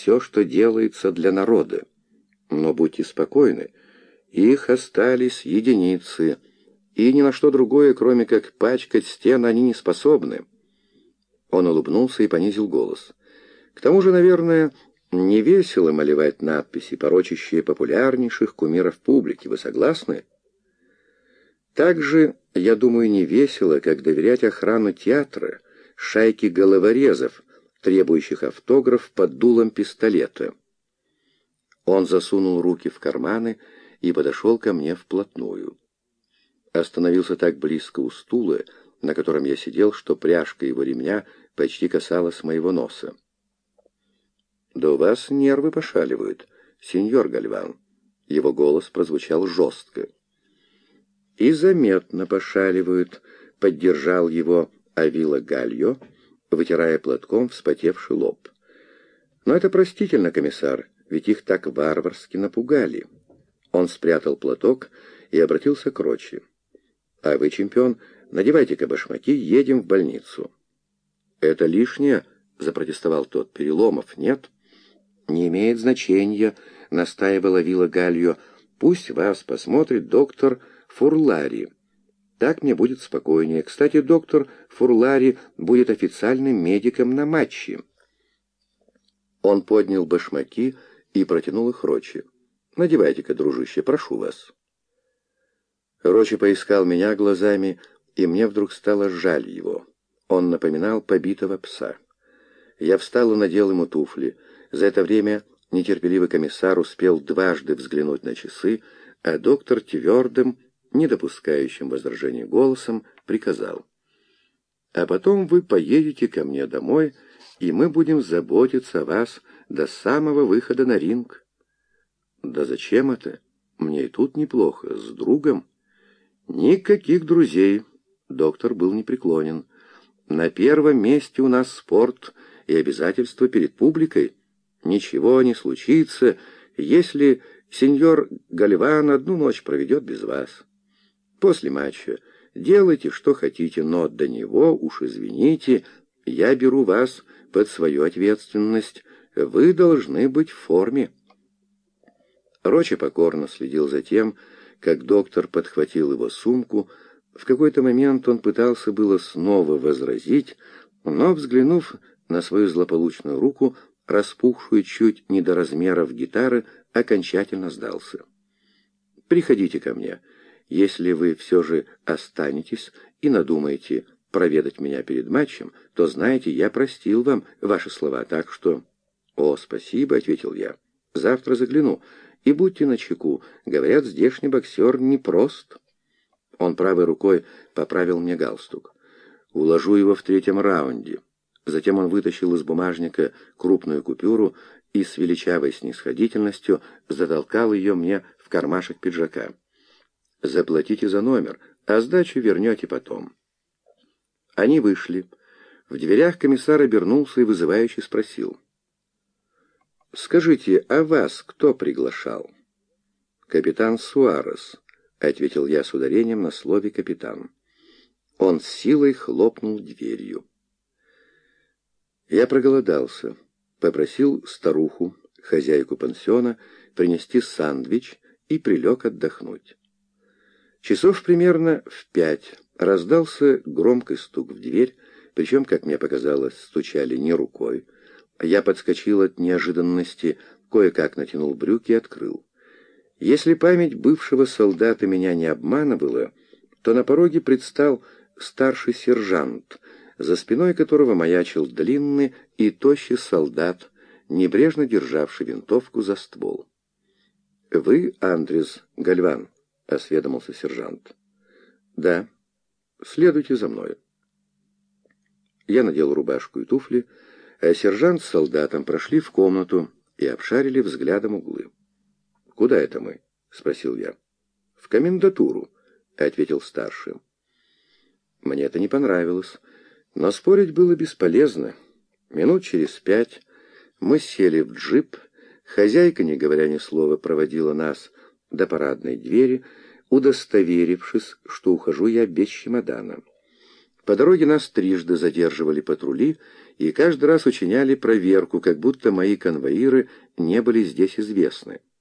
все, что делается для народа. Но будьте спокойны, их остались единицы, и ни на что другое, кроме как пачкать стены, они не способны». Он улыбнулся и понизил голос. «К тому же, наверное, не весело малевать надписи, порочащие популярнейших кумиров публики. Вы согласны? Также, я думаю, не весело, как доверять охрану театра шайке головорезов, требующих автограф под дулом пистолета». Он засунул руки в карманы и подошел ко мне вплотную. Остановился так близко у стула, на котором я сидел, что пряжка его ремня почти касалась моего носа. «Да у вас нервы пошаливают, сеньор Гальван». Его голос прозвучал жестко. «И заметно пошаливают», — поддержал его Авила Гальо, вытирая платком вспотевший лоб. «Но это простительно, комиссар, ведь их так варварски напугали». Он спрятал платок и обратился к Рочи. «А вы, чемпион, надевайте-ка башмаки, едем в больницу». «Это лишнее», — запротестовал тот. «Переломов нет?» «Не имеет значения», — настаивала Вилла Гальо. «Пусть вас посмотрит доктор Фурлари. Так мне будет спокойнее. Кстати, доктор Фурлари будет официальным медиком на матче». Он поднял башмаки и протянул их Рочи. «Надевайте-ка, дружище, прошу вас». Рочи поискал меня глазами, и мне вдруг стало жаль его. Он напоминал побитого пса. Я встал и надел ему туфли. За это время нетерпеливый комиссар успел дважды взглянуть на часы, а доктор твердым, не допускающим возражений голосом, приказал: «А потом вы поедете ко мне домой, и мы будем заботиться о вас до самого выхода на ринг». «Да зачем это? Мне и тут неплохо, с другом». «Никаких друзей», — доктор был непреклонен. «На первом месте у нас спорт и обязательства перед публикой. Ничего не случится, если сеньор Гальван одну ночь проведет без вас. После матча делайте, что хотите, но до него, уж извините, я беру вас под свою ответственность. Вы должны быть в форме». Рочи покорно следил за тем, как доктор подхватил его сумку. В какой-то момент он пытался было снова возразить, но, взглянув на свою злополучную руку, распухшую чуть не до размеров гитары, окончательно сдался. «Приходите ко мне. Если вы все же останетесь и надумаете проведать меня перед матчем, то, знаете, я простил вам ваши слова, так что...» «О, спасибо», — ответил я. «Завтра загляну. И будьте начеку. Говорят, здешний боксер непрост». Он правой рукой поправил мне галстук. «Уложу его в третьем раунде». Затем он вытащил из бумажника крупную купюру и с величавой снисходительностью затолкал ее мне в кармашек пиджака. «Заплатите за номер, а сдачу вернете потом». Они вышли. В дверях комиссар обернулся и вызывающе спросил: «Скажите, а вас кто приглашал?» «Капитан Суарес», — ответил я с ударением на слове «капитан». Он с силой хлопнул дверью. Я проголодался, попросил старуху, хозяйку пансиона, принести sándвич и прилег отдохнуть. Часов примерно в 5 раздался громкий стук в дверь, причем, как мне показалось, стучали не рукой. Я подскочил от неожиданности, кое-как натянул брюки и открыл. Если память бывшего солдата меня не обманывала, то на пороге предстал старший сержант, за спиной которого маячил длинный и тощий солдат, небрежно державший винтовку за ствол. «Вы Андрес Гальван?» — осведомился сержант. «Да. Следуйте за мной». Я надел рубашку и туфли, а сержант с солдатом прошли в комнату и обшарили взглядом углы. «Куда это мы?» — спросил я. «В комендатуру», — ответил старший. Мне это не понравилось, но спорить было бесполезно. Минут через 5 мы сели в джип, хозяйка, не говоря ни слова, проводила нас до парадной двери, удостоверившись, что ухожу я без чемодана. По дороге нас трижды задерживали патрули и каждый раз учиняли проверку, как будто мои конвоиры не были здесь известны.